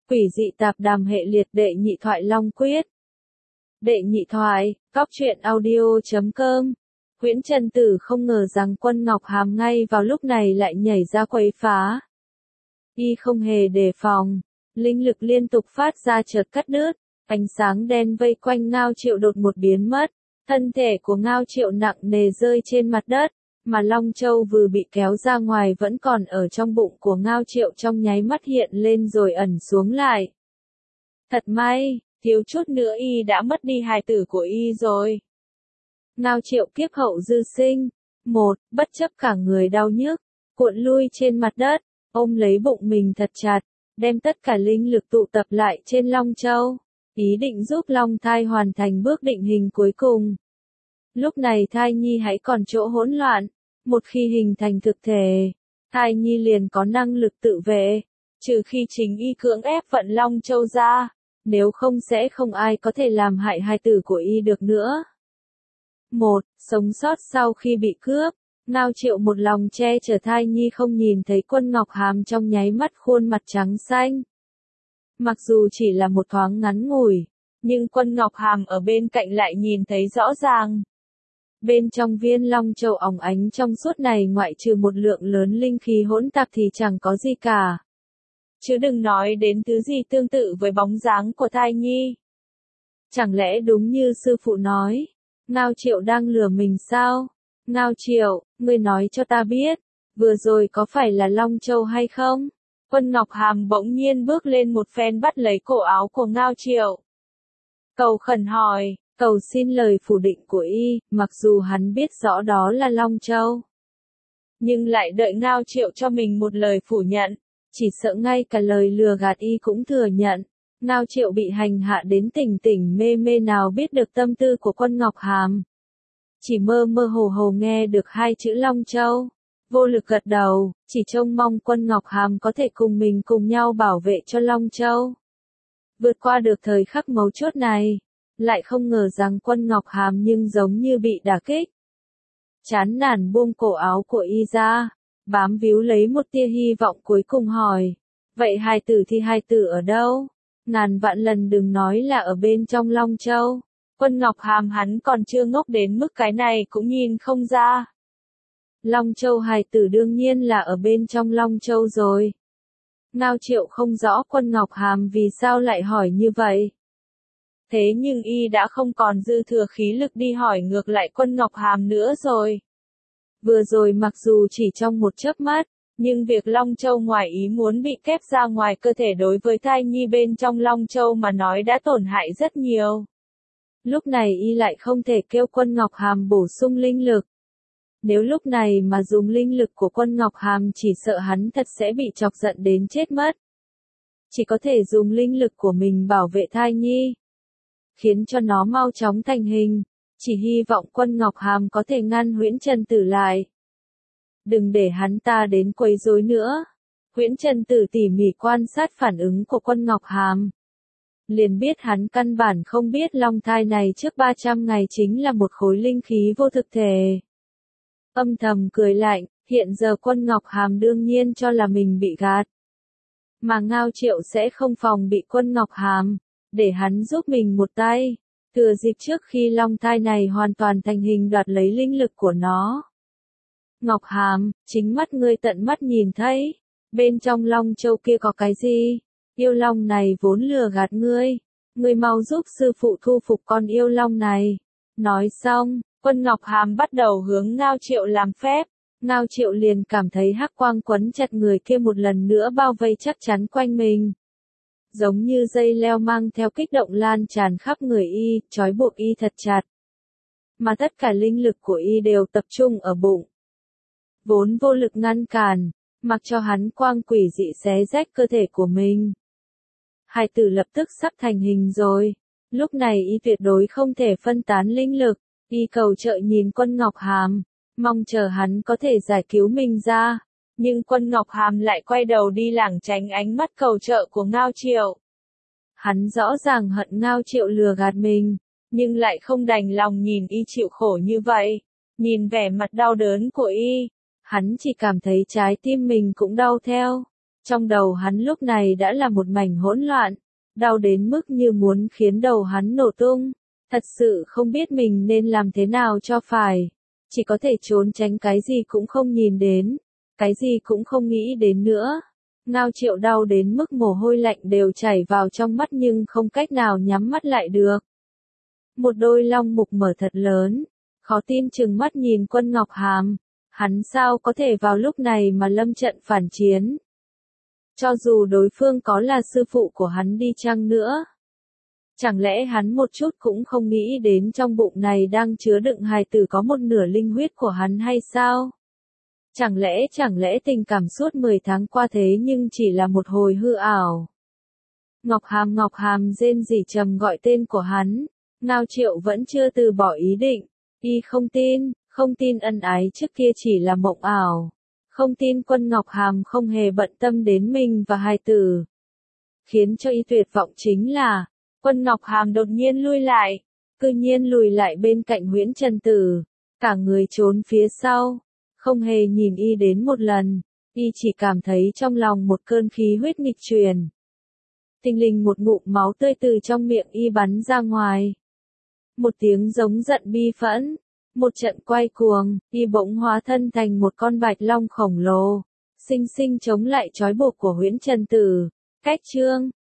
Quỷ dị tạp đàm hệ liệt đệ nhị thoại Long Quyết. Đệ nhị thoại, cóc truyện audio.com. Huyễn Trân Tử không ngờ rằng Quân Ngọc Hàm ngay vào lúc này lại nhảy ra quấy phá. Y không hề đề phòng, linh lực liên tục phát ra chợt cắt đứt, ánh sáng đen vây quanh Ngao Triệu đột một biến mất, thân thể của Ngao Triệu nặng nề rơi trên mặt đất, mà Long Châu vừa bị kéo ra ngoài vẫn còn ở trong bụng của Ngao Triệu trong nháy mắt hiện lên rồi ẩn xuống lại. Thật may, thiếu chút nữa y đã mất đi hài tử của y rồi. Ngao Triệu kiếp hậu dư sinh, bất chấp cả người đau nhức, cuộn lui trên mặt đất, ôm lấy bụng mình thật chặt, đem tất cả linh lực tụ tập lại trên Long Châu, ý định giúp Long thai hoàn thành bước định hình cuối cùng. Lúc này thai nhi hãy còn chỗ hỗn loạn, một khi hình thành thực thể, thai nhi liền có năng lực tự vệ, trừ khi chính y cưỡng ép vận Long Châu ra, nếu không sẽ không ai có thể làm hại hài tử của y được nữa. Sống sót sau khi bị cướp, Ngao Triệu một lòng che chở thai nhi không nhìn thấy Quân Ngọc Hàm trong nháy mắt khuôn mặt trắng xanh. Mặc dù chỉ là một thoáng ngắn ngủi, nhưng Quân Ngọc Hàm ở bên cạnh lại nhìn thấy rõ ràng. Bên trong viên Long Châu óng ánh trong suốt này ngoại trừ một lượng lớn linh khí hỗn tạp thì chẳng có gì cả. Chứ đừng nói đến thứ gì tương tự với bóng dáng của thai nhi. Chẳng lẽ đúng như sư phụ nói, Ngao Triệu đang lừa mình sao? Ngao Triệu, ngươi nói cho ta biết, vừa rồi có phải là Long Châu hay không? Quân Ngọc Hàm bỗng nhiên bước lên một phen bắt lấy cổ áo của Ngao Triệu. Cầu khẩn hỏi, cầu xin lời phủ định của y, mặc dù hắn biết rõ đó là Long Châu. Nhưng lại đợi Ngao Triệu cho mình một lời phủ nhận, chỉ sợ ngay cả lời lừa gạt y cũng thừa nhận. Ngao Triệu bị hành hạ đến tỉnh tỉnh mê mê nào biết được tâm tư của Quân Ngọc Hàm. Chỉ mơ mơ hồ hồ nghe được hai chữ Long Châu, vô lực gật đầu, chỉ trông mong Quân Ngọc Hàm có thể cùng mình cùng nhau bảo vệ cho Long Châu. Vượt qua được thời khắc mấu chốt này, lại không ngờ rằng Quân Ngọc Hàm nhưng giống như bị đả kích. Chán nản buông cổ áo của y ra, bám víu lấy một tia hy vọng cuối cùng hỏi, vậy hài tử thì hài tử ở đâu? Ngàn vạn lần đừng nói là ở bên trong Long Châu. Quân Ngọc Hàm hắn còn chưa ngốc đến mức cái này cũng nhìn không ra. Long Châu hài tử đương nhiên là ở bên trong Long Châu rồi. Ngao Triệu không rõ Quân Ngọc Hàm vì sao lại hỏi như vậy. Thế nhưng y đã không còn dư thừa khí lực đi hỏi ngược lại Quân Ngọc Hàm nữa rồi. Vừa rồi mặc dù chỉ trong một chớp mắt, nhưng việc Long Châu ngoài ý muốn bị kép ra ngoài cơ thể đối với thai nhi bên trong Long Châu mà nói đã tổn hại rất nhiều. Lúc này y lại không thể kêu Quân Ngọc Hàm bổ sung linh lực. Nếu lúc này mà dùng linh lực của Quân Ngọc Hàm chỉ sợ hắn thật sẽ bị chọc giận đến chết mất. Chỉ có thể dùng linh lực của mình bảo vệ thai nhi, khiến cho nó mau chóng thành hình, chỉ hy vọng Quân Ngọc Hàm có thể ngăn Huyễn Trân Tử lại. Đừng để hắn ta đến quấy rối nữa. Huyễn Trân Tử tỉ mỉ quan sát phản ứng của Quân Ngọc Hàm. Liền biết hắn căn bản không biết long thai này trước 300 ngày chính là một khối linh khí vô thực thể. Âm thầm cười lạnh, hiện giờ Quân Ngọc Hàm đương nhiên cho là mình bị gạt. Mà Ngao Triệu sẽ không phòng bị Quân Ngọc Hàm, để hắn giúp mình một tay, thừa dịp trước khi long thai này hoàn toàn thành hình đoạt lấy linh lực của nó. Ngọc Hàm, chính mắt ngươi tận mắt nhìn thấy, bên trong Long Châu kia có cái gì? Yêu long này vốn lừa gạt ngươi, ngươi mau giúp sư phụ thu phục con yêu long này. Nói xong, Quân Ngọc Hàm bắt đầu hướng Ngao Triệu làm phép, Ngao Triệu liền cảm thấy hắc quang quấn chặt người kia một lần nữa bao vây chắc chắn quanh mình. Giống như dây leo mang theo kích động lan tràn khắp người y, trói buộc y thật chặt. Mà tất cả linh lực của y đều tập trung ở bụng. Vốn vô lực ngăn cản, mặc cho hắn quang quỷ dị xé rách cơ thể của mình. Hài tử lập tức sắp thành hình rồi, lúc này y tuyệt đối không thể phân tán linh lực, y cầu trợ nhìn Quân Ngọc Hàm, mong chờ hắn có thể giải cứu mình ra, nhưng Quân Ngọc Hàm lại quay đầu đi lảng tránh ánh mắt cầu trợ của Ngao Triệu. Hắn rõ ràng hận Ngao Triệu lừa gạt mình, nhưng lại không đành lòng nhìn y chịu khổ như vậy, nhìn vẻ mặt đau đớn của y. Hắn chỉ cảm thấy trái tim mình cũng đau theo. Trong đầu hắn lúc này đã là một mảnh hỗn loạn, đau đến mức như muốn khiến đầu hắn nổ tung. Thật sự không biết mình nên làm thế nào cho phải. Chỉ có thể trốn tránh, cái gì cũng không nhìn đến, cái gì cũng không nghĩ đến nữa. Ngao Triệu đau đến mức mồ hôi lạnh đều chảy vào trong mắt nhưng không cách nào nhắm mắt lại được. Một đôi long mục mở thật lớn, khó tin trừng mắt nhìn Quân Ngọc Hàm. Hắn sao có thể vào lúc này mà lâm trận phản chiến? Cho dù đối phương có là sư phụ của hắn đi chăng nữa. Chẳng lẽ hắn một chút cũng không nghĩ đến trong bụng này đang chứa đựng hài tử có một nửa linh huyết của hắn hay sao? Chẳng lẽ tình cảm suốt 10 tháng qua thế nhưng chỉ là một hồi hư ảo? Ngọc Hàm rên rỉ trầm gọi tên của hắn. Ngao Triệu vẫn chưa từ bỏ ý định. Y không tin ân ái trước kia chỉ là mộng ảo. Không tin Quân Ngọc Hàm không hề bận tâm đến mình và hài tử. Khiến cho y tuyệt vọng chính là, Quân Ngọc Hàm đột nhiên lui lại, cư nhiên lùi lại bên cạnh Huyễn Trần Tử, cả người trốn phía sau, không hề nhìn y đến một lần, y chỉ cảm thấy trong lòng một cơn khí huyết nghịch truyền. Thình lình một ngụm máu tươi từ trong miệng y bắn ra ngoài. Một tiếng giống giận bi phẫn, một trận quay cuồng, y bỗng hóa thân thành một con bạch long khổng lồ, xinh xinh chống lại trói buộc của Huyễn Trần Tử. Cách chương